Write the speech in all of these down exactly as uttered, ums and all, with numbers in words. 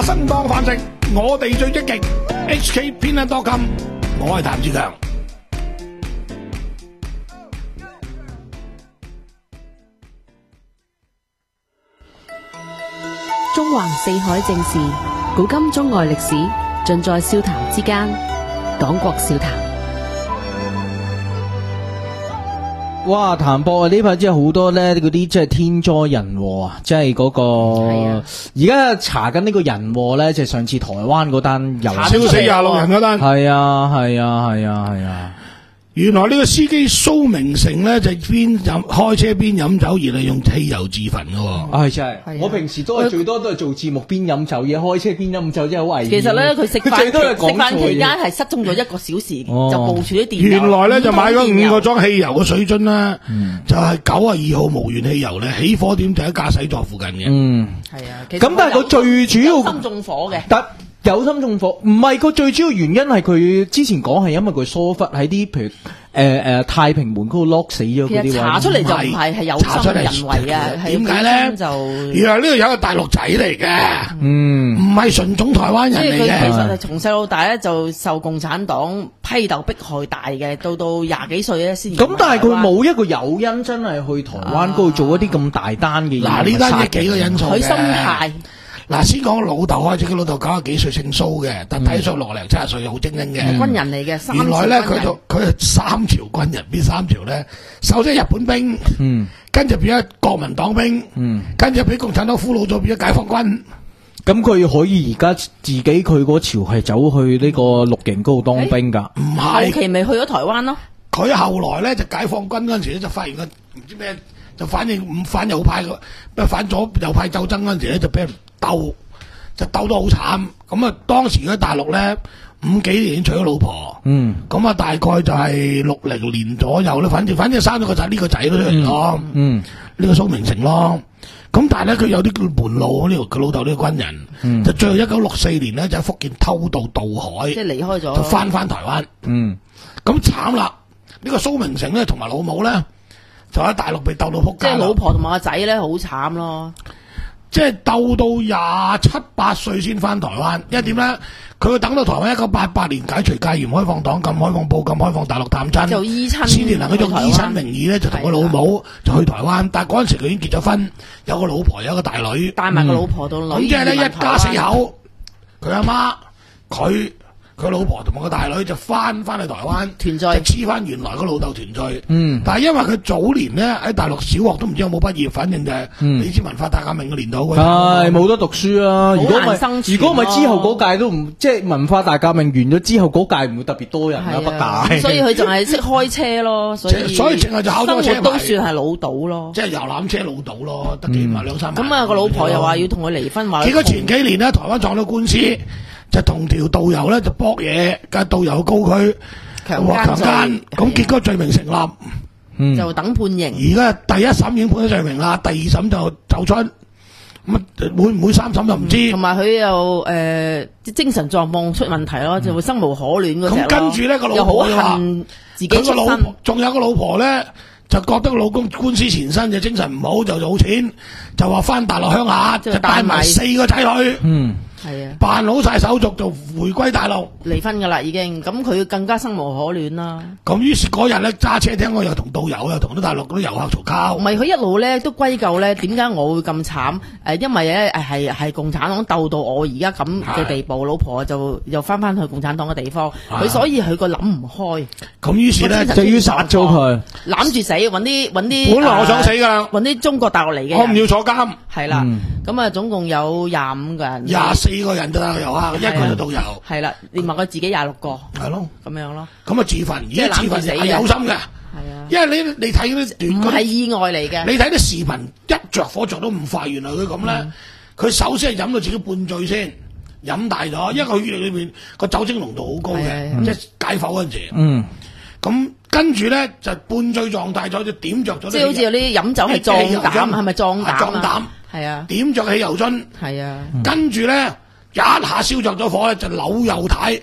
生當飯食，我哋最積極。H K 偏袒多金，我係譚志強。 中環四海正事，古今中外歷史，盡在笑談之間。講國笑談。 哇！譚博啊，呢排真係好多咧，嗰啲即係天災人禍啊，即係嗰個而家查緊呢個人禍咧，就係上次台灣嗰單又燒死廿六人嗰單。 係啊係啊係啊係啊！ 原來呢個司機蘇明成咧就邊飲開車邊飲酒，而係用汽油自焚嘅。 係真係，我平時都係最多都係做節目邊飲酒嘢，開車邊飲酒真係好危險。 其實咧，佢食飯食飯期間係失蹤咗一個小時， 哦、 就部署啲電油。 原來咧就買咗五個裝汽油嘅水樽啦，嗯、就係九啊二號無鉛汽油咧，起火點就喺駕駛座附近嘅。 嗯， 係啊。 咁但係佢最主要有心縱火嘅。 有心縱火，唔係個最主要原因係佢之前講係因為佢疏忽喺啲譬如誒誒、呃呃、太平門嗰度 lock 死咗嗰啲位。 其實查出嚟就唔係係有心人為啊， 點解咧？ 就原來呢度有一個大陸仔嚟嘅， 嗯， 唔係純種台灣人嚟嘅。 所以佢其實係從細到大咧就受共產黨批鬥迫害大嘅，到到廿幾歲咧先。 咁但係佢冇一個誘因真係去台灣嗰度做一啲咁大單嘅嘢。 嗱，呢單嘢幾個因素嘅。 佢心態。 嗱，先講老豆開始，佢老豆九十幾歲姓蘇嘅，但睇上六零七十歲好精英嘅、 嗯、軍人嚟嘅。 原來咧佢就佢係三朝軍人，邊三朝咧？首先日本兵，嗯，跟住變咗國民黨兵，嗯，跟住俾共產黨俘虜咗，變咗解放軍。 咁佢可以而家自己佢嗰朝係走去呢個綠營嗰度當兵㗎？ 唔係、欸， 後期咪去咗台灣咯。 佢後來咧就解放軍嗰陣時咧就發現個唔知咩，就反正唔反右派個，咩反左右派鬥爭嗰陣時咧就俾人鬥，就鬥得好慘。咁啊，當時喺大陸咧五幾年娶咗老婆，嗯，咁啊大概就係六零年左右咧，反正反正生咗個仔，呢個仔都出嚟咯，嗯，呢個蘇明成咯。咁但係咧佢有啲叫門路，呢個佢老豆呢個軍人，嗯、就最後一九六四年咧就喺福建偷渡渡海， 即係離開咗， 就翻翻台灣，嗯，咁慘啦。呢個蘇明成咧同埋老母咧就喺大陸被鬥到撲街， 即係老婆同埋個仔咧好慘咯。 即係鬥到廿七八歲先翻台灣，因為點咧？佢會等到台灣一九八八年解除戒嚴、開放黨禁、開放報禁、開放大陸探親， 就依親先至能夠用依親名義咧就同個老母就去台灣。但係嗰陣時佢已經結咗婚，有個老婆，有一個大女， 帶埋個老婆到女。咁、 嗯、即係咧一家四口，佢阿媽佢。佢老婆同埋個大女就翻翻去台灣團聚，就黐翻原來個老豆團聚。嗯，但係因為佢早年咧喺大陸小學都唔知有冇畢業，反正就係你知文化大革命嘅年代， 係冇得讀書啦。如果唔係，如果唔係之後嗰屆都唔即係文化大革命完咗之後嗰屆唔會特別多人啦，北大。 所以佢仲係識開車咯，所以所以淨係就考咗個車牌， 都算係老到咯， 即係遊覽車老到咯，得幾萬兩三萬。 咁啊個老婆又話要同佢離婚，話結果前幾年咧台灣撞到官司。就同條導遊咧就搏嘢，架導遊告佢強姦，咁結果罪名成立， 嗯、就等判刑。 而家第一審已經判咗罪名啦，第二審就走出，咁會唔會三審就唔知。 同埋佢又誒精神狀況出問題咯，就會生無可戀嗰隻咯。 咁跟住咧個老婆又話， 自己出身， 仲有個老婆咧就覺得老公官司纏身，就精神唔好，就冇錢，就話翻大陸鄉下，就帶埋四個仔女。嗯。係啊，辦好晒手續就回歸大陸， 離婚噶啦已經，咁佢更加生無可戀啦。 咁於是嗰日咧揸車聽我又同導遊又同啲大陸嗰啲遊客嘈交。 唔係佢一路咧都歸咎咧，點解我會咁慘？誒，因為咧誒係係共產黨鬥到我而家咁嘅地步，老婆就又翻翻去共產黨嘅地方，佢所以佢個諗唔開。 咁於是咧就要殺咗佢， 攬住死，搵啲搵啲。 本來我想死噶啦， 搵啲中國大陸嚟嘅。 我唔要坐監。係啦，咁啊總共有廿五個人。 廿四個人就得遊客，一個就導遊。係啦，連埋佢自己廿六個。 係咯， 咁樣咯。咁啊自焚，而家自焚係有心嘅。係啊，因為你你睇嗰啲唔係意外嚟嘅。 你睇啲視頻，一着火着到咁快，原來佢咁咧，佢首先係飲到自己半醉先，飲大咗，因為佢血液裏面個酒精濃度好高嘅，即係解剖嗰陣時。嗯。咁跟住咧就半醉狀態咗，就點着咗。 即係好似有啲飲酒係壯膽，係咪壯膽？ 壯膽。係啊，點着汽油樽，係啊，跟住咧一下燒着咗火咧，就扭右軚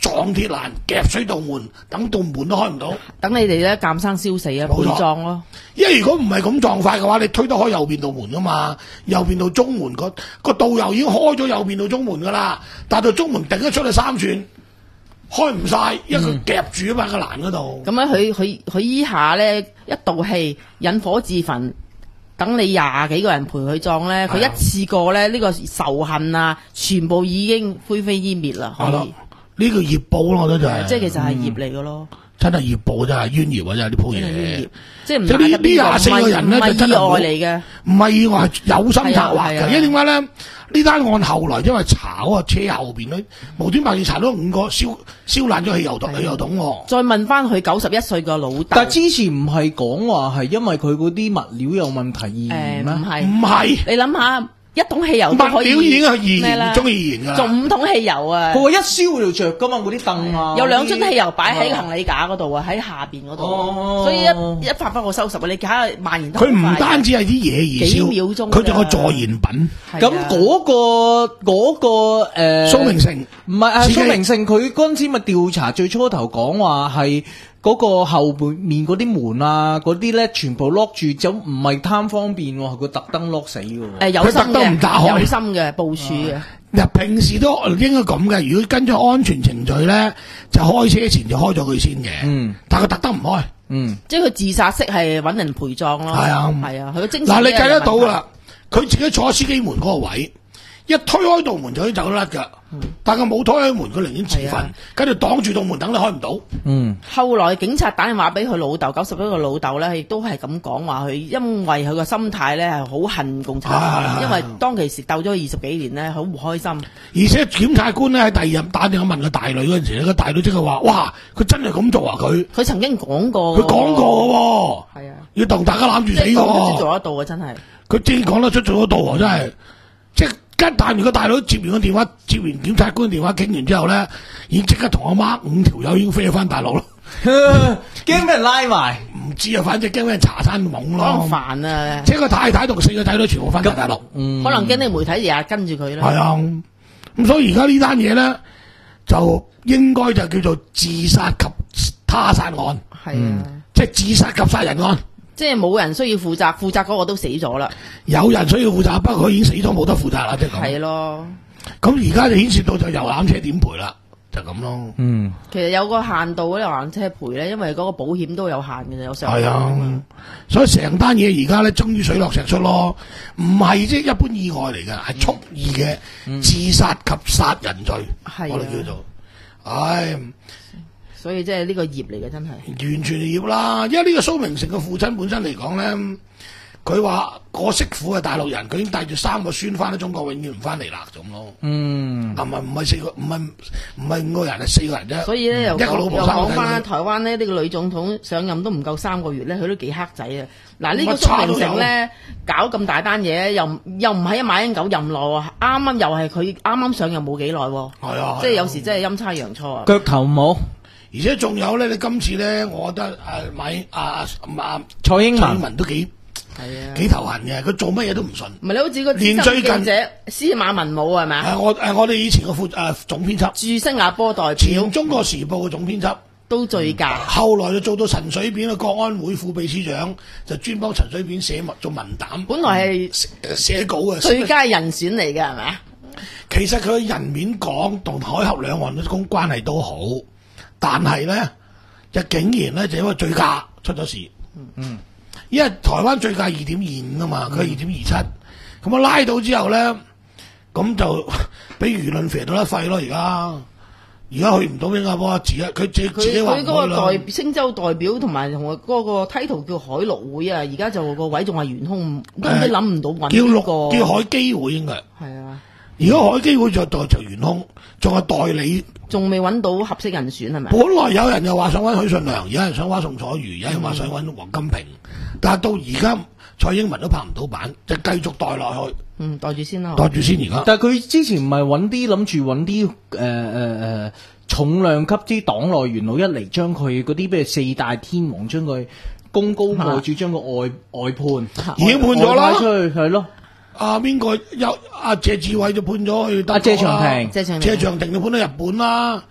撞鐵欄夾水道門，等道門都開唔到。 等你哋咧鑑生燒死啊， 冇錯陪葬咯。 因為如果唔係咁撞法嘅話，你推得開右邊道門噶嘛，右邊道中門個個導遊已經開咗右邊道中門噶啦，但係道中門頂得出去三寸，開唔晒，因為佢夾住啊嘛個欄嗰度。 咁樣佢佢佢依下咧一道氣引火自焚，等你廿幾個人陪佢葬咧，佢係啊一次過咧呢、呢個仇恨啊，全部已經灰飛煙滅啦。可係咯以， 呢個業報咯，我覺得就係、 即係其實係業嚟嘅咯， 真係業報，真係冤孽啊！真係呢鋪真係冤嘢業。，即係唔即係呢呢廿四個人咧唔係就真係冇意外嚟嘅。 唔係意外，係有心策劃嘅。 係啊係啊因為點解咧？呢單案後來因為炒啊，車後邊咧無端白事查到五個燒燒爛咗汽油桶，汽油桶喎。 再問翻佢九十一歲個老豆， 但係之前唔係講話係因為佢嗰啲物料有問題而誒燃咩？ 唔係， 唔係你諗下一桶汽油都可以物料已經係易燃， 咩啦中意易燃㗎啦。 仲五桶汽油啊！ 佢話一燒就着噶嘛，嗰啲凳啊， 有兩樽汽油擺喺嗰啲行李架嗰度啊，喺下邊嗰度， 哦所以一一發不可收拾啊！你睇下蔓延得好佢唔快單止係啲嘢而幾燒， 秒鐘佢仲有咋助燃品。 係啊咁嗰個嗰個誒蘇明成唔係啊， 自己蘇明勝佢嗰陣時咪調查，最初頭講話係嗰個後面嗰啲門啊，嗰啲咧全部 lock 住，就唔係貪方便喎，係佢特登 lock 死嘅喎。 誒有心佢特登唔打開嘅，有心嘅部署嘅， 嗱，平時都應該咁嘅。如果跟咗安全程序咧，就開車前就開咗佢先嘅。 嗯， 但係佢特登唔開。 嗯， 即係佢自殺式係揾人陪葬咯。 係啊係啊，佢個精神嗱，你呢計得到有問題啦，佢自己坐喺司機門嗰個位，一推開道門就可以走得甩㗎。但係佢冇推開門，佢寧願自焚係啊， 跟住擋住道門，等你開唔到。 嗯， 後來警察打電話俾佢老豆，九十一個老豆咧，亦都係咁講話，佢因為佢個心態咧係好恨共產係係黨， 係因為當其時鬥咗二十幾年咧，好唔開心。 而且檢察官咧喺第二日打電話問個大女嗰陣時咧，個大女即刻話：哇，佢真係咁做啊！佢佢曾經講過， 佢講過喎， 係啊， 要同大家攬住即死嘅係講得出喎。 做得到嘅，真係。 佢正講得出做得到喎，真係。即係跟但完個大佬接完個電話，接完檢察官電話傾完之後咧，已經即刻同阿媽五條友已經飛咗翻大陸咯。 驚俾人拉埋。 唔知啊，反正驚俾人查山懵可能咯。 煩啊， 即係個太太同四個仔女全部翻晒大陸。 嗯， 可能驚啲媒體日日跟住佢啦。 係啊，咁所以而家呢單嘢咧，就應該就叫做自殺及他殺案， 係啊， 即係自殺及殺人案。 即係冇人需要負責，負責嗰個都死咗啦。 有人需要負責，不過佢已經死咗，冇得負責啦，即係咁。 係咯， 咁而家就牽涉到就遊覽車點賠啦，就咁咯。 嗯， 其實有個限度咧，遊覽車賠咧，因為嗰個保險都有限嘅，有上限係啊，所以成單嘢而家咧，終於水落石出咯，唔係即係一般意外嚟嘅，係蓄意嘅自殺及殺人罪， 係啊我哋叫做，唉， 所以即係呢個業嚟嘅，真係。 完全係業啦。因為呢個蘇明成嘅父親本身嚟講咧，佢話個媳婦係大陸人，佢已經帶住三個孫翻咗中國，永遠唔翻嚟啦咁咯。 嗯， 啊，唔係唔係四個，唔係唔係五個人，係四個人啫。 所以咧又一個老講又婆三個仔講翻女台灣咧，呢個女總統上任都唔夠三個月咧，佢都幾黑仔啊！嗱，呢個乜差都有蘇明成咧搞咁大單嘢，又又唔係一馬英九任內喎，啱啱又係佢啱啱上任冇幾耐喎， 係啊， 即係有時真係陰差陽錯啊！ 腳頭冇而且仲有咧，你今次咧，我覺得誒買啊啊蔡英蔡英文， 文都幾係啊， 幾頭痕嘅，佢做乜嘢都唔順。 唔係你好似個連最近資深記者司馬文武係咪啊？ 誒我誒我哋以前嘅副誒總編輯， 駐新加坡代表前中國時報嘅總編輯， 都醉駕， 後來就做到陳水扁嘅國安會副秘書長，就專幫陳水扁寫文做文膽， 本來係寫寫稿嘅。 最佳人選嚟嘅係咪啊？ 其實佢人面講同海峽兩岸嘅公關係都好，但係咧就竟然咧就因為醉駕出咗事。 嗯， 因為台灣醉駕二點二五啊嘛，佢二點二七，咁啊拉到之後咧，咁就俾輿論肥到甩肺咯。而家而家去唔到新加坡，自己佢自己自己佢話唔佢嗰個去啦。 代星洲代表同埋同嗰個 title 叫海陸會啊，而家就個位仲係懸空，都唔知諗唔到揾叫邊個。 陸叫海基會應該， 係啊， 如果海基會就代就懸空，仲係代理。 仲未揾到合適人選係咪？ 本來有人又話想揾許信良，有人想揾宋楚瑜，有人話想揾黃金平，但係到而家蔡英文都拍唔到板，就繼續代落去， 嗯，袋住先啦。 代住先而家。 但係佢之前唔係揾啲諗住揾啲誒誒誒重量級啲黨內元老一嚟，將佢嗰啲咩四大天王將佢功高蓋主，將個外外判， 已經判咗啦外派出去係咯。 阿邊個有阿謝志偉就判咗去德國啦阿謝長廷謝長廷謝長廷就判咗日本啦。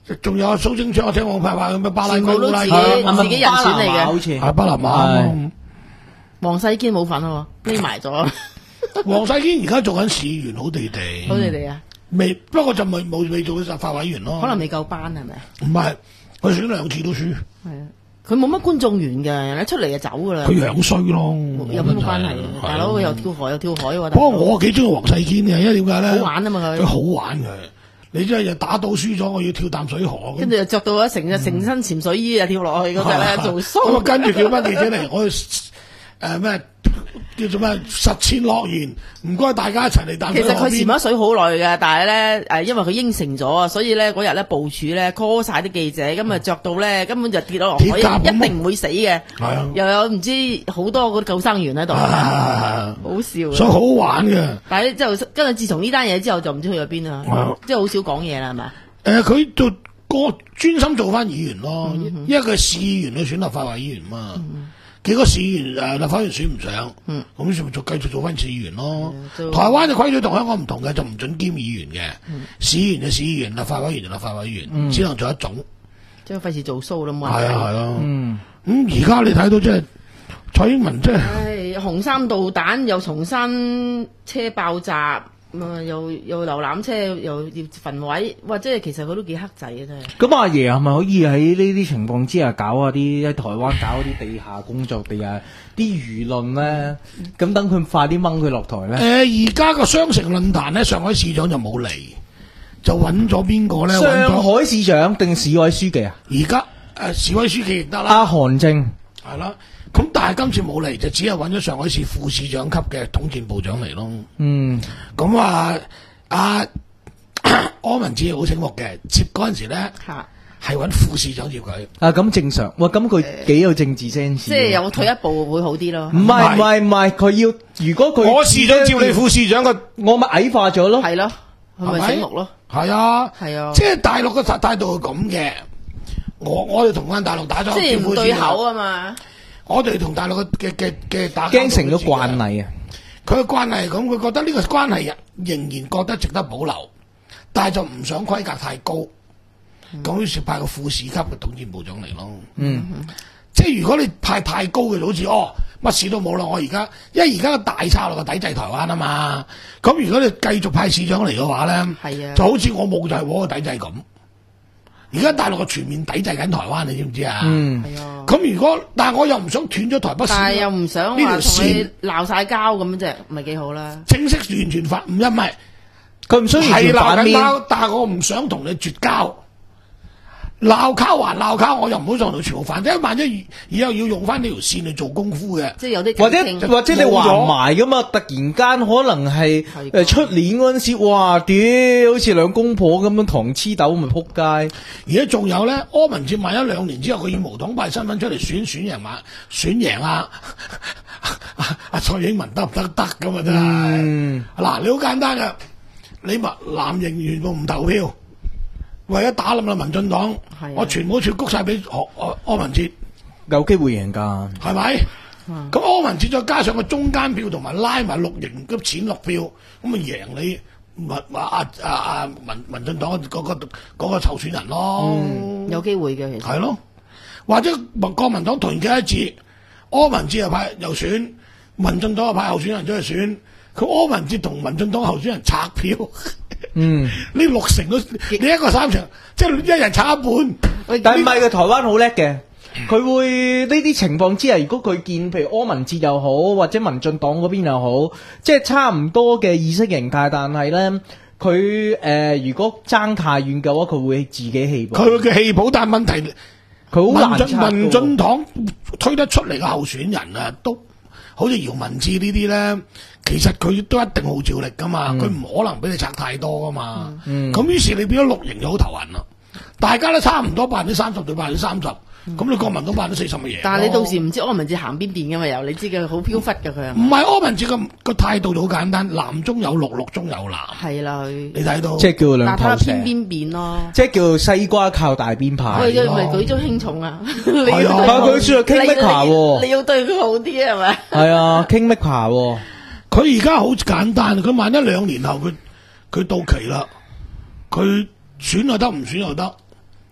仲有蘇貞昌，我聽我派話咁咩巴拉全部都自己圭自己人選嚟嘅好似係巴拿馬。 黃世堅冇份喎，匿埋咗， 黃世堅而家做緊市議員，好地地。 好你哋啊， 未，不過就未冇未做到立法委員咯。 可能未夠班係咪？ 唔係，佢選兩次都輸。 係啊，佢冇乜觀眾緣嘅，人一出嚟就走噶啦。 佢樣衰咯， 有乜關係？大佬佢又跳河又跳海喎。 不過我幾中意黃世堅嘅，因為點解咧？ 好玩啊嘛佢。 佢好玩嘅，你真係又打到輸咗，我要跳淡水河。 跟住又着到一成隻成身潛水衣啊，跳落去嗰隻咧做 show。 咁啊，跟住叫翻記者嚟，我誒咩叫做咩實踐諾言，唔該大家一齊嚟淡水河邊。 其實佢潛咗水好耐嘅，但係咧誒，因為佢應承咗啊，所以咧嗰日咧部署咧 call 晒啲記者，咁啊着到咧根本就跌咗落海，一定唔會死嘅。 係啊， 又有唔知好多嗰啲救生員喺度，好笑。 所以好玩嘅。 但係之後跟住自從呢單嘢之後，就唔知去咗邊啦，即係好少講嘢啦，係咪？ 誒，佢做個專心做翻議員咯，因為佢係市議員去選立法委員嘛。幾個市議員誒立法會選唔上，咁咪就繼續做翻市議員咯。台灣嘅規矩同香港唔同嘅，就唔准兼議員嘅。市議員就市議員，立法委員就立法委員，只能做一種。 即係費事做 show 啦嘛。 係啊係啊。咁而家你睇到即係蔡英文即係。 唉，紅衫導彈又松山車爆炸。咁啊，又又遊覽車又要焚毀，哇！即係其實佢都幾黑仔嘅真係。 咁阿爺係咪可以喺呢啲情況之下搞下啲喺台灣搞啲地下工作、地下啲輿論咧？咁等佢快啲掹佢落台咧？ 誒，而家個雙城論壇咧，上海市長就冇嚟，就揾咗邊個咧？ 上海市長定市委書記啊？ 而家誒市委書記亦得啦。 阿韓正係啦。咁但係今次冇嚟，就只係揾咗上海市副市長級嘅統戰部長嚟咯。 嗯， 咁啊，阿柯文哲好醒目嘅，接嗰陣時咧係揾副市長接佢。 啊，咁正常。哇，咁佢幾有政治 sense。 即係有退一步會好啲咯。 唔係唔係唔係，佢要如果佢我市長照你副市長嘅， 我咪矮化咗咯。 係咯，係咪醒目咯？ 係啊， 係啊， 即係大陸嘅態度係咁嘅。我我哋同翻大陸打咗， 即係唔對口啊嘛。 我哋同大陸嘅嘅嘅打驚成咗慣例啊！ 佢嘅關係咁，佢覺得呢個關係仍然覺得值得保留，但係就唔想規格太高，咁、嗯、於是派個副市級嘅統戰部長嚟咯。嗯，即係如果你派太高嘅，就好似哦乜事都冇啦。我而家因為而家個大策略係抵制台灣啊嘛，咁如果你繼續派市長嚟嘅話咧，係啊，就好似我冇就係我個抵制咁。而家大陸嘅全面抵制緊台灣，你知唔知啊？嗯，係啊。咁如果，但係我又唔想斷咗台北市， 但係又唔想話同你鬧晒交咁啫，咪幾好啦？ 正式完全反唔一唔係， 佢唔需要完全反面， 但係我唔想同你絕交。鬧交還鬧交，我又唔好同佢全部反，因為萬一以後要用翻呢條線嚟做功夫嘅， 即係有啲或者或者你橫埋噶嘛，突然間可能係誒出年嗰陣時，哇屌，好似兩公婆咁樣糖黐豆咪撲街。 而家仲有咧，柯文哲萬一兩年之後佢以無黨派身份出嚟選選贏嘛，選贏啊阿蔡英文得唔得得噶嘛真係。嗱、嗯、你好簡單噶，你咪藍營全部唔投票。為咗打冧啦民進黨，我全部全谷晒俾柯柯文哲， 有機會贏噶， 係咪？咁、嗯、柯文哲再加上個中間票同埋拉埋綠營嘅淺綠票，咁咪贏你民啊啊啊民民進黨嗰、那個嗰、那個候選人咯， 嗯、有機會嘅其實係咯，或者國民黨團結一致，柯文哲又派又選，民進黨又派候選人出去選，佢柯文哲同民進黨候選人拆票。嗯，呢六成都你一個三場，即係一人差一半。 但係唔係嘅，台灣好叻嘅，佢會呢啲情況之下，如果佢見譬如柯文哲又好，或者民進黨嗰邊又好，即係差唔多嘅意識形態，但係咧佢誒如果爭太遠嘅話，佢會自己棄保。 佢嘅棄保，但係問題佢好難拆。 民進黨推得出嚟嘅候選人啊，都好似姚文智呢啲咧。其實佢都一定號召力噶嘛，佢唔、嗯、可能俾你拆太多噶嘛。咁、嗯、於是你變咗綠營就好頭暈啦，大家都差唔多百分之三十對百分之三十，咁你國民黨百分之四十嘅嘢。但係你到時唔知柯文哲行邊邊噶嘛？又你知佢好飄忽噶佢。 唔係柯文哲個個態度就好簡單，藍中有綠，綠中有藍。係啦，你睇到。 即係叫兩頭蛇。 偏邊邊咯。 即係叫西瓜靠大邊排。 我哋咪舉足輕重啊！ 係啊，佢算係 Kingmaker 喎。 你要對佢好啲係咪？ 係啊 ，Kingmaker 喎。 佢而家好簡單，佢萬一兩年後佢佢到期啦，佢選又得，唔選又得，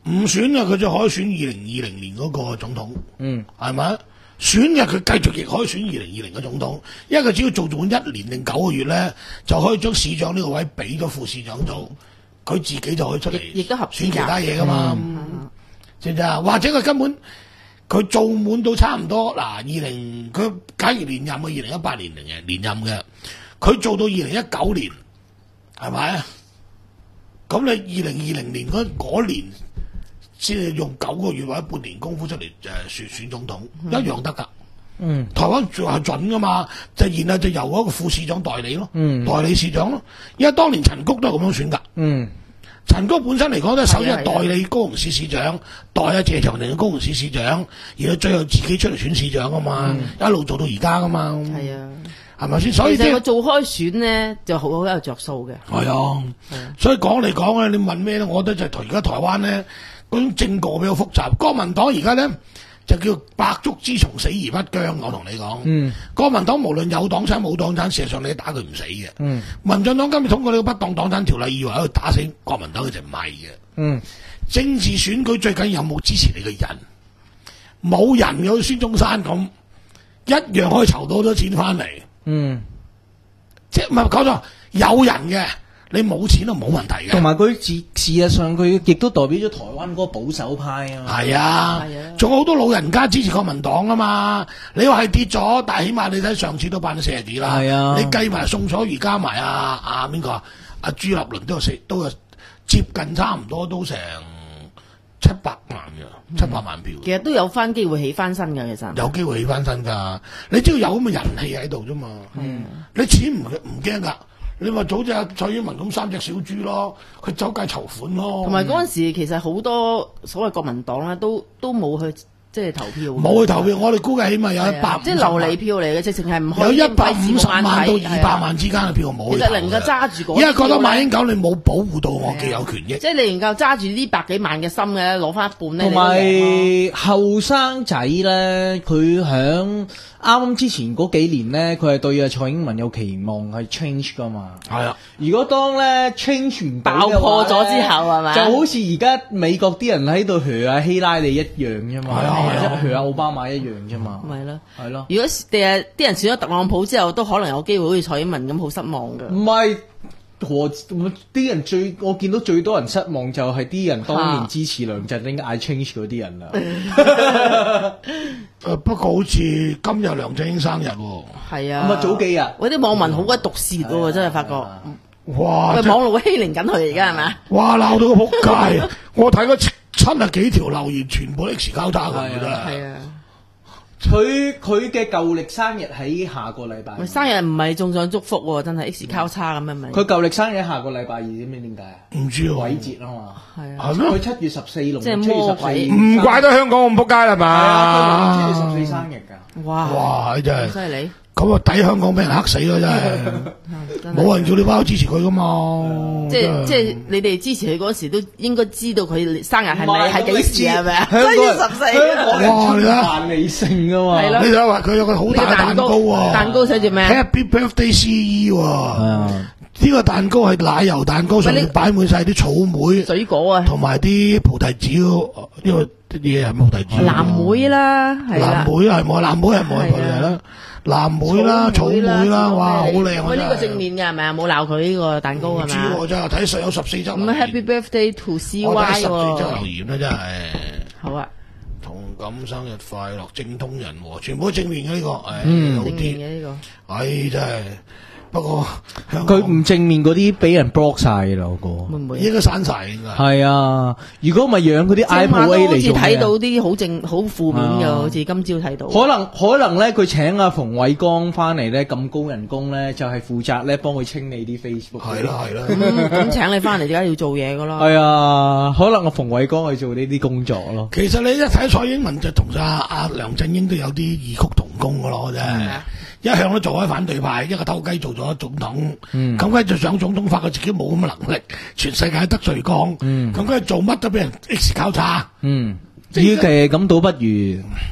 唔選嘅佢就可以選二零二零年嗰個總統， 嗯， 係咪？選嘅佢繼續亦可以選二零二零嘅總統，因為佢只要做滿一年定九個月咧，就可以將市長呢個位俾咗副市長做，佢自己就可以出嚟， 亦亦都合選其他嘢噶嘛， 嗯知唔知啊？或者佢根本佢做滿到差唔多嗱，二零佢假如連任嘅二零一八年嘅連任嘅，佢做到二零一九年，係咪啊？咁你二零二零年嗰嗰年先係用九個月或者半年功夫出嚟誒選選總統， 嗯一樣得㗎。 嗯， 台灣仲係準㗎嘛，就然後就由嗰個副市長代理咯， 嗯代理市長咯。因為當年陳菊都係咁樣選㗎。 嗯， 陳菊本身嚟講咧，首先係係啊代理高雄市市長，代阿謝長廷嘅高雄市市長，然後最後自己出嚟選市長㗎嘛，一路做到而家㗎嘛。 係啊。 係咪先？所以即係其實佢做開選咧，就好好有着數嘅。 係啊，所以講嚟講咧，你問咩咧？我覺得就係台而家台灣咧嗰種政局比較複雜。國民黨而家咧就叫百足之蟲，死而不僵。我同你講， 嗯， 國民黨無論有黨產冇黨產，事實上你都打佢唔死嘅。 嗯， 民進黨今日通過呢個不當黨產條例，以為喺度打死國民黨，佢就唔係嘅。 嗯， 政治選舉最緊要有冇支持你嘅人，冇人有孫中山咁，一樣可以籌到好多錢翻嚟。 嗯， 即係唔係講錯，有人嘅，你冇錢都冇問題嘅。 同埋佢事事實上佢亦都代表咗台灣嗰個保守派啊嘛。 係啊係啊， 仲有好多老人家支持國民黨啊嘛。你話係跌咗，但係起碼你睇上次都百分之四十幾啦。 係啊你計埋宋楚瑜加埋啊啊邊個啊？阿朱立倫都有四都有接近差唔多都成七百萬嘅，七百萬票。 其實都有翻機會起翻身㗎，其實。 有機會起翻身㗎，你只要有咁嘅人氣喺度啫嘛。嗯，你錢唔唔驚㗎，你話早隻阿蔡英文咁三隻小豬咯，佢走街籌款咯。 同埋嗰陣時，其實好多所謂國民黨咧，都都冇去即係投票。 冇去投票，我哋估計起碼有一百， 即係流離票嚟嘅，直情係唔可以有一百五十萬到睇二百萬之間嘅票冇去投嘅。 其實能夠揸住嗰啲因為覺得票呢馬英九你冇保護到我既有權益。 即係你能夠揸住呢百幾萬嘅心嘅，攞翻一半咧。 同埋後生仔咧，佢響啱啱之前嗰幾年咧，佢係對阿蔡英文有期望係 change 噶嘛。 係啊， 如果當咧 change 唔到嘅話爆破咗之後係咪就好似而家美國啲人喺度噓阿希拉里一樣啫嘛， 係啊係啊即係噓阿奧巴馬一樣啫嘛。 咪咯。 係咯， 如果誒啲人選咗特朗普之後，都可能有機會好似蔡英文咁好失望㗎。 唔係和啲人最我見到最多人失望就係啲人當年支持梁振英嗌 change 嗰啲人啦。 誒不過好似今日梁振英生日喎， 係啊。 咁啊早幾日嗰啲網民好鬼毒舌喎，真係發覺。 哇！真喂網絡欺凌緊佢而家係咪啊？ 哇鬧到個仆街，我睇嗰七七十幾條留言全部 X 交叉佢真係。 係啊。 佢佢嘅舊歷生日喺下個禮拜喂，生日唔係送上祝福喎，真係 X 交叉咁樣咪。 佢舊歷生日喺下個禮拜二，知唔知點解啊？ 唔知喎鬼節啊嘛， 係啊。 係咩？ 佢七月十四龍， 即係七月魔鬼十四唔怪得香港咁仆街啦係啊，佢嘛？ 七月十四生日㗎。 哇！ 哇！真係犀利。 咁啊，抵香港俾人黑死啦！真係真係冇人叫你包支持佢噶嘛。 即真係係即係你哋支持佢嗰時都應該知道佢生日係唔係咪係幾時係咪啊？ 香港人七月十四香港人哇你睇下扮理性㗎嘛。 係咯你睇下佢有個好大嘅蛋糕喎， 蛋糕寫住咩啊？ Happy Birthday C E 喎。 啊， 呢個蛋糕係奶油蛋糕，上面擺滿晒啲草莓水果啊， 同埋啲菩提子喎。呢個嘢係菩提子。 藍莓啦，係啦藍。莓係冇，藍莓係冇係佢啦。藍莓啦，草莓啦，哇，好靚啊！ 喂，呢個真係正面嘅係咪啊？冇鬧佢呢個蛋糕係唔知咪啊？ 喎，真係睇實有十四則留咁啊言。 ，Happy Birthday to C 我睇 Y 十四則喎。 留言啦，真係。 好啊， 同感生日快樂，正通人和，全部都正面嘅呢個，誒，好正面啲。 嘅呢個。 唉，真係。不過香佢港唔正面嗰啲俾人 block 晒啦，我會估。 唔會？ 應該刪晒應該。 係啊，如果唔係養嗰啲即係晚 iPhone 都 A 好似嚟做咩睇到啲好正好負面嘅， 啊好似今朝睇到。 可能可能咧，佢請阿馮偉光翻嚟咧咁高人工咧，就係負責咧幫佢清理啲 Facebook。 係啦係啦。 咁咁請你翻嚟，點解要做嘢噶啦？ 係啊，可能阿馮偉光去做呢啲工作咯。 其實你一睇蔡英文就同阿阿梁振英都有啲異曲同工噶咯，真係。 係啊一向都做開反對派，一個偷雞做咗總統， 嗯咁佢就上總統發覺自己冇咁嘅能力，全世界得罪光， 嗯咁佢做乜都俾人 X 交叉。 嗯， 即係與其咁，倒不如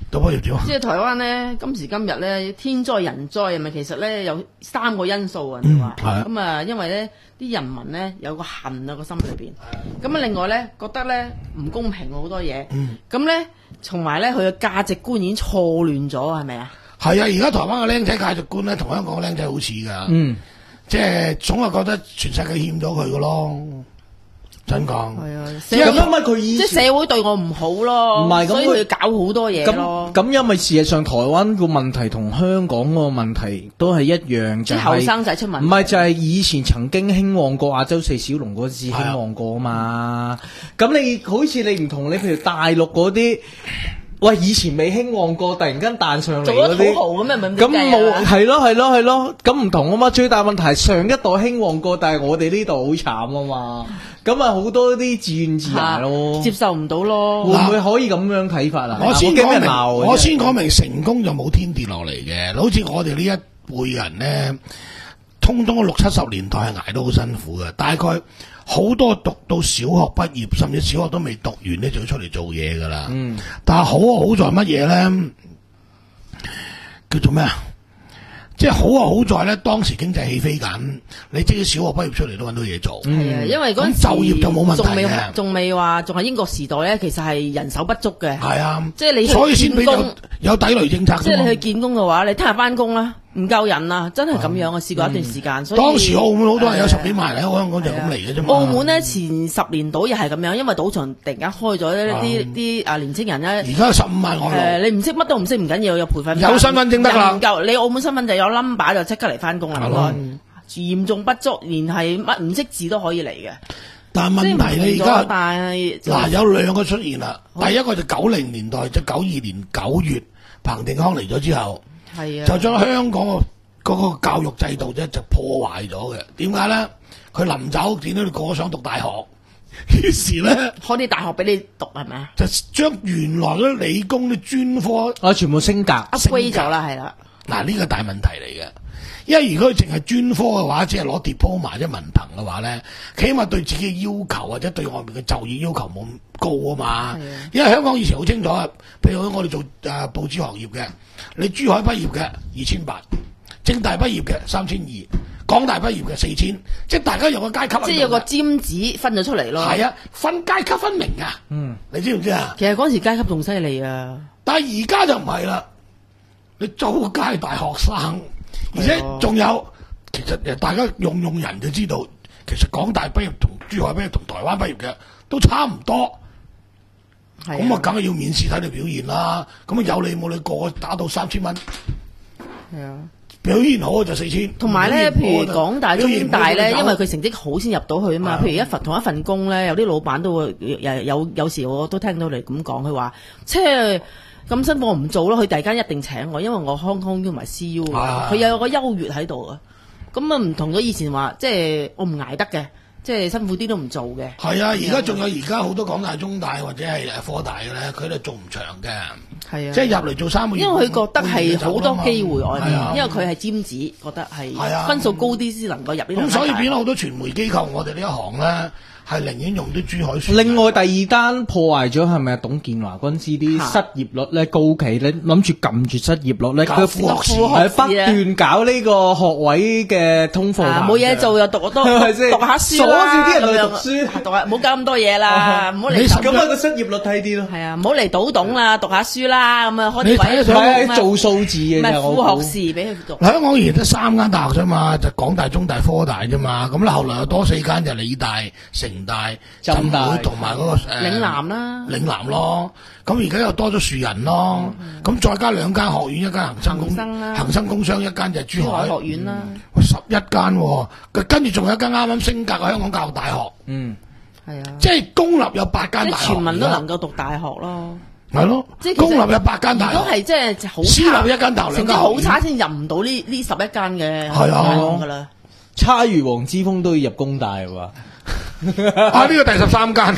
到畢業點啊？ 即係台灣咧，今時今日咧，天災人災係咪其實咧有三個因素啊？你話係啊咁啊，因為咧啲人民咧有個恨啊個心裏邊，咁啊另外咧覺得咧唔公平好多嘢，咁咧同埋咧佢嘅價值觀已經錯亂咗，係咪啊？ 係啊，而家台灣嘅僆仔價值觀咧，同香港嘅僆仔好似㗎。 嗯， 即係總係覺得全世界欠咗佢㗎咯。真講。 係啊， 咁因為佢以即係社會對我唔好咯， 唔係咁所以佢佢搞好多嘢咯咁。咁，因為事實上台灣個問題同香港個問題都係一樣，就係即係後生仔出問題， 唔係就係以前曾經興旺過亞洲四小龍嗰次興旺過啊嘛。咁你好似你唔同你譬如大陸嗰啲。喂，以前未興旺過，突然間彈上嚟做咗嗰啲， 土豪咁咪咁咁計啊冇係咯係咯係咯，咁唔同啊嘛。最大問題係上一代興旺過，但係我哋呢度好慘啊嘛。咁啊好多啲自怨自艾咯， 接受唔到咯。 會唔會可以咁樣睇法啊？ 我先講明， 驚人鬧我先講明，成功就冇天跌落嚟嘅。好似我哋呢一輩人咧，通通六七十年代係捱得好辛苦嘅，大概。好多讀到小學畢業，甚至小學都未讀完咧，就要出嚟做嘢噶啦。嗯，但係好啊，好在乜嘢咧？叫做咩啊？即係好啊，好在咧，當時經濟起飛緊，你即使小學畢業出嚟都揾到嘢做。 係啊，因為嗰陣時就業就冇問題仲未嘅， 仲未話仲係英國時代咧，其實係人手不足嘅。 係啊， 即係你去所以先俾有見工有抵雷政策㗎嘛。 即係你去見工嘅話，你聽日翻工啦，唔夠人啊，真係咁樣啊！試過一段時間，所以當時澳門好多人有十幾萬嚟，香港就咁嚟嘅啫嘛。 澳門咧前十年度又係咁樣，因為賭場突然間開咗一啲啲啊年青人咧。 而家有十五萬外勞。 誒，你唔識乜都唔識唔緊要，有培訓。 有身份證得啦唔夠，你澳門身份就有 number 就即刻嚟翻工啦。唔該，嚴重不足，連係乜唔識字都可以嚟嘅。 但係問題你而即係唔同咗家但係就嗱有兩個出現啦，第一個就九零年代即係九二年九月彭定康嚟咗之後， 係啊， 就將香港個嗰個教育制度咧就破壞咗嘅。點解咧？佢臨走見到你個個想讀大學，於是咧開啲大學俾你讀係咪啊就將原來嗰啲理工啲專科啊全部升格。 ？upgrade 咗啦，係啦。 嗱呢個大問題嚟嘅。因為如果佢淨係專科嘅話，只係攞 diploma 即係文憑嘅話咧，起碼對自己嘅要求或者對外面嘅就業要求冇咁高啊嘛。因為香港以前好清楚啊，譬如我哋做誒、呃、報紙行業嘅，你珠海畢業嘅二千八，政大畢業嘅三千二，港大畢業嘅四千，即係大家有個階級喺度嘅。 即係有個尖子分咗出嚟咯。 係啊，分階級分明啊。嗯，你知唔知啊？ 其實嗰時階級仲犀利啊。 但係而家就唔係啦，你租街大學生。而且仲有，其實誒大家用用人就知道，其實港大畢業同珠海畢業同台灣畢業嘅都差唔多。咁啊，梗係要面試睇你表現啦。咁啊，有你冇你個個打到三千蚊。 係啊， 表現好就四千。 同埋咧，譬如港大、中大咧，因為佢成績好先入到去啊嘛。譬如一份同一份工咧，有啲老闆都會有有有時我都聽到你咁講，佢話即係。咁辛苦我唔做咯，佢第二間一定請我，因為我 Hong Kong U 同埋 C U，佢有個優越喺度啊。咁啊唔同咗以前話，即係我唔捱得嘅，即係辛苦啲都唔做嘅。 係啊，而家仲有而家好多港大、中大或者係科大嘅咧，佢哋做唔長嘅。 係啊， 即係入嚟做三個月。 因為佢覺得係好多機會外面， 啊、 因為佢係尖子，覺得係啊分數高啲先能夠入呢兩間大學。 咁所以變咗好多傳媒機構，我哋呢一行咧。係寧願用啲珠海書。 另外第二單破壞咗係咪董建華嗰陣時啲失業率咧高企咧，諗住撳住失業率咧，佢副學士係不斷搞呢個學位嘅通課， 冇嘢做又讀多讀下書啦， 鎖住啲人去讀書， 讀下唔好搞咁多嘢啦，唔好嚟咁啊個失業率低啲咯。 係啊，唔好嚟倒董啦，讀下書啦，咁啊開啲位睇下做數字嘅啫。 副學士俾佢讀。 香港而家得三間大學啫嘛，就港大、中大、科大啫嘛。咁啦，後來又多四間就理大、城大。浸會同埋嗰個誒嶺南啦， 嶺南咯，咁而家又多咗樹人咯，咁、嗯、再加兩間學院，一間恒生工恒生工商，一間就係珠海學院啦， 十一間，跟住仲有一間啱啱升格嘅香港教育大學， 嗯， 係啊， 即係公立有八間大學， 全民都能夠讀大學咯， 係咯，即係公立有八間大學， 如果係即係好私立一間大學， 成績好差先入唔到呢呢十一間嘅係啊㗎啦， 差如黃之鋒都要入工大喎。 啊！呢、這個第十三間，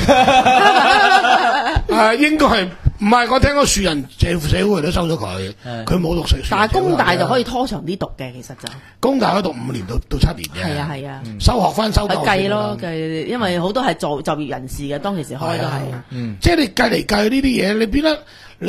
啊，應該係唔係？我聽講樹人社社會都收咗佢，佢冇讀碩士。 但係工大就可以拖長啲讀嘅，其實就工大可以讀五年到到七年嘅。 係啊係啊， 嗯、收學分收夠計咯計，因為好多係就就業人士嘅，當其時開都係。 嗯，即係你計嚟計呢啲嘢，你變得你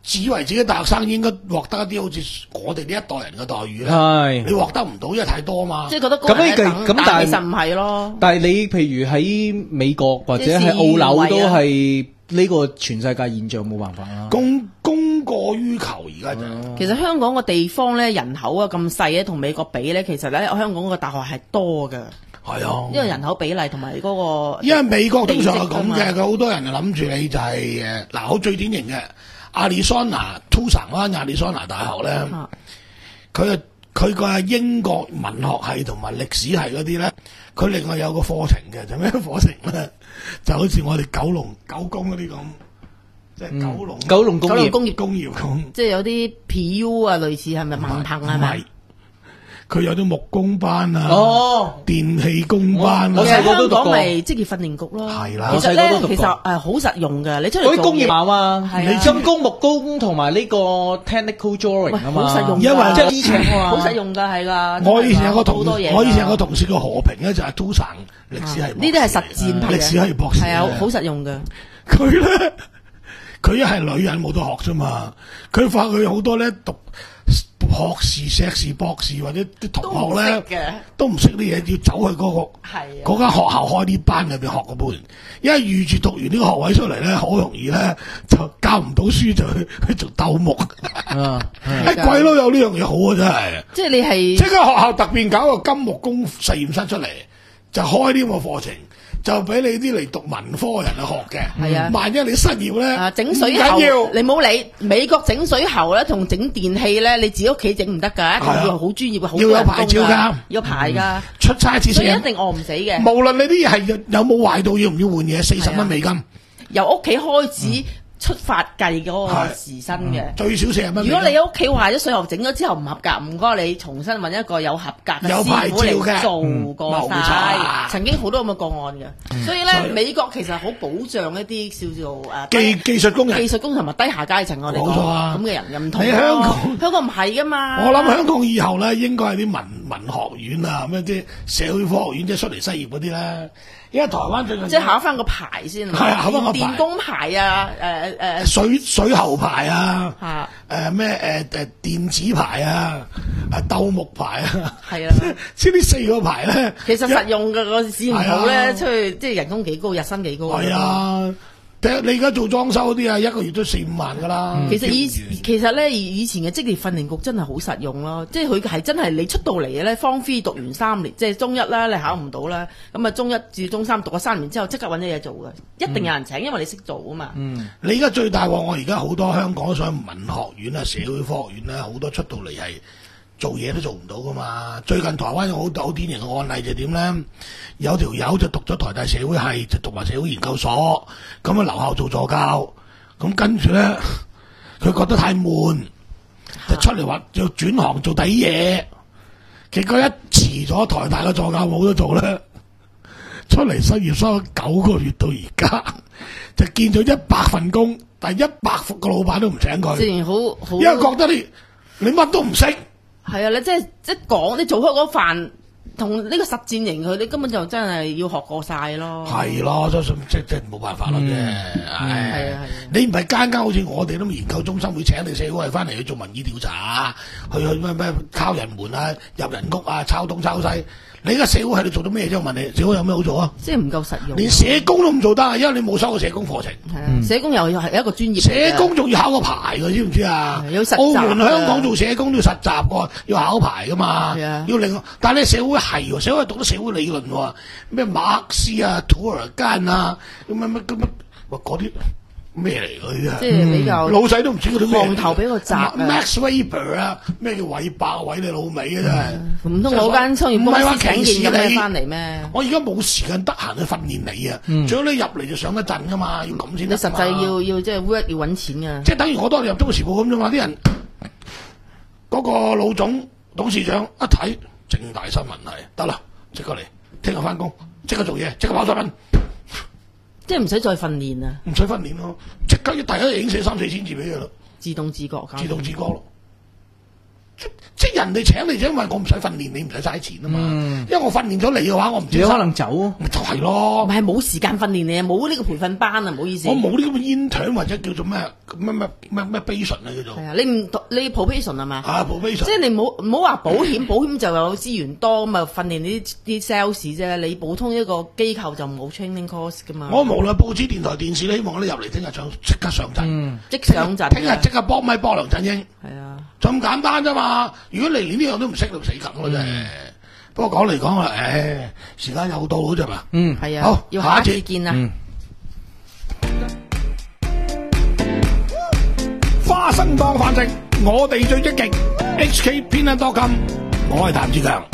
自以為自己大學生應該獲得一啲好似我哋呢一代人嘅待遇咧， 係你獲得唔到，因為太多嘛。 即係覺得咁呢呢個咁但係其實唔係咯。 但係你譬如喺美國或者喺澳紐都係呢個全世界現象，冇辦法啦。 供供過於求而家就係。 其實香港個地方咧人口啊咁細咧，同美國比咧，其實咧香港個大學係多嘅。 係啊， 因為人口比例同埋嗰個， 因為美國通常係咁嘅， 地積啊嘛佢好多人就諗住你就係誒嗱，好最典型嘅亞利桑那 Tucson 嗰間亞利桑那大學咧， 啊佢佢個英國文學系同埋歷史系嗰啲咧，佢另外有個課程嘅，就咩課程咧？就好似我哋九龍九工嗰啲咁，即係九龍、 九龍工業九龍工業工業咁， 即係有啲 P U 啊，類似係咪文憑係咪？ 唔係佢有啲木工班啊， 哦， 電氣工班我啊， 其實香細個都讀過港咪職業訓練局咯， 係啦其實我細個咧都讀過其實誒好實用㗎，你出嚟做嗰啲工業嘢啊嘛， 係啊你金工、木工同埋呢個 technical drawing 啊嘛， 喂好實用㗎因為即係衣尺啊嘛， 好實用㗎係㗎。 我以前有個同好多嘢㗎， 我以前有個同事叫何平咧，就係 Tucson 歷史系呢啲係實戰派嘅歷史系博士係啊， 咧好實用㗎。 佢咧，佢一係女人冇得學啫嘛。佢發佢好多咧讀學士、碩士、博士或者啲同學咧嘅， 都唔識啲嘢，要走去嗰、個係啊嗰間學校開啲班入邊學嗰半，因為預住讀完呢個學位出嚟咧，好容易咧就教唔到書就去去做鬥木。 啊， 哎鬼佬有呢樣嘢好啊，真係！ 即係你係即係間學校特別搞個金木工實驗室出嚟，就開呢個課程，就俾你啲嚟讀文科人去學嘅。 係啊萬一你失業咧， 啊整水唔喉緊要， 你冇理美國整水喉咧，同整電器咧，你自己屋企整唔得㗎，一定要好專業嘅，好要有多人工牌照㗎㗎，有牌㗎， 出差一次四日， 所以一定餓唔死嘅。 無論你啲嘢係有冇壞到，要唔要換嘢，四十蚊美金， 由屋企開始出發計嗰個時薪嘅。 最少四十蚊美金。 如果你喺屋企壞咗水喉整咗之後唔合格，唔該你重新揾一個有合格嘅有牌師傅照嘅嚟做過嗯冇錯晒啊。 曾經好多咁嘅個案嘅，所以所以咧美國其實好保障一啲叫做誒技技術工人技術工同埋低下階層我哋冇錯啊講咁嘅人又唔同你咯。 香港香港唔係噶嘛。 我諗香港以後咧，應該係啲文文學院啊，咩啲社會科學院，即係出嚟失業嗰啲咧。因為台灣最近即係考翻個牌先。 係啊考返個牌電工牌啊，誒誒水水喉牌啊， 嚇誒咩誒誒電子牌啊，誒鬥木牌啊， 係啊。 即係呢四個牌咧， 其實實用嘅個市唔好咧， 係啊出去即係人工幾高，日薪幾高。 係啊。你而家做裝修嗰啲啊，一個月都四五萬噶啦。 其實以接唔完其實咧，以以前嘅職業訓練局真係好實用咯，即係佢係真係你出到嚟嘅咧，Form Three 讀完三年，即係中一啦，你考唔到啦，咁啊中一至中三讀咗三年之後，即刻揾咗嘢做嘅，一定有人請，因為你識做啊嘛。 嗯， 你而家最大鑊，我而家好多香港想文學院啊、社會科學院咧，好多出到嚟係做嘢都做唔到噶嘛。最近台灣有好好典型嘅案例就點咧？有條友就讀咗台大社會系，就讀埋社會研究所，咁啊留校做助教，咁跟住咧佢覺得太悶，就出嚟話要轉行做底嘢。結果一辭咗台大嘅助教冇得做咧，出嚟失業收咗九個月到而家，就見咗一百份工，但係一百個老闆都唔請佢， 自然好好。 因為覺得你你乜都唔識。 係啊，你即係即係講，你做開嗰飯同呢個實戰型佢，你根本就真係要學過晒咯。 係咯，即即即冇辦法啦嘅。 係啊係啊你唔係間間好似我哋咁研究中心會請你社會係翻嚟去做民意調查，去去咩咩敲人門啊、入人屋啊、抄東抄西。你而家社會係你做到咩啫？我問你，社會有咩好做啊？ 即係唔夠實用。 連社工都唔做得，因為你冇收過社工課程。 係啊，社工又係一個專業嚟嘅。 社工仲要考個牌嘅，知唔知啊？ 係要實習澳門、 㗎香港做社工都要實習喎，要考牌噶嘛。 係啊要另外，但係你社會係喎，社會係讀到社會理論喎，咩馬克思啊、土爾間啊，咁乜乜咁乜，哇嗰啲咩嚟㗎？呢啲即係比較老細都唔知嗰啲咩嚟㗎。 行頭比較窄啊 Max Weber 啊，咩叫韋伯韋你老味啊真係。 唔通我間商業公唔係話司請歧視件咁你嘅翻嚟咩？ 我而家冇時間得閒去訓練你啊！最好你入嚟就上一陣噶嘛，要咁先你得㗎嘛。 實際要要即係 work 要揾錢㗎。 即係等於我當年入中國時報咁啫嘛，啲人嗰、個老總董事長一睇正大新聞係得啦，即刻嚟，聽日翻工，即刻做嘢，即刻跑新聞， 即係唔使再訓練啊， 唔使訓練咯，即刻大家已經寫三四千字俾佢啦， 自動自覺㗎。 自動自覺咯。 即係人哋請你，就因為我唔使訓練你，唔使嘥錢啊嘛。 嗯因為我訓練咗你嘅話，我唔知你可能走。 咪就係咯唔。係冇時間訓練你啊，冇呢個培訓班啊，唔好意思。 我冇呢咁嘅 intern 或者叫做咩咩咩咩咩 basic 啊叫做係啊，你唔讀你 probation 係嘛？ 啊 probation。 即係你唔好唔好話保險，保險就有資源多咁啊，訓練啲啲 sales 啫。你普通一個機構就冇 training course 噶嘛。 我無論報紙、電台、電視，希望你入嚟聽日上即刻上陣， 嗯即上陣㗎。 聽日即刻幫咪幫梁振英， 係啊。 就咁簡單啫嘛。如果你連呢樣都唔識，就死梗咯真係。不過講嚟講去，誒時間又到咗啫嘛。 嗯， 係啊， 好要下一下一節次見啊。 嗯。 花生當飯食，我哋最積極。H K 偏撚多金，我係譚志強。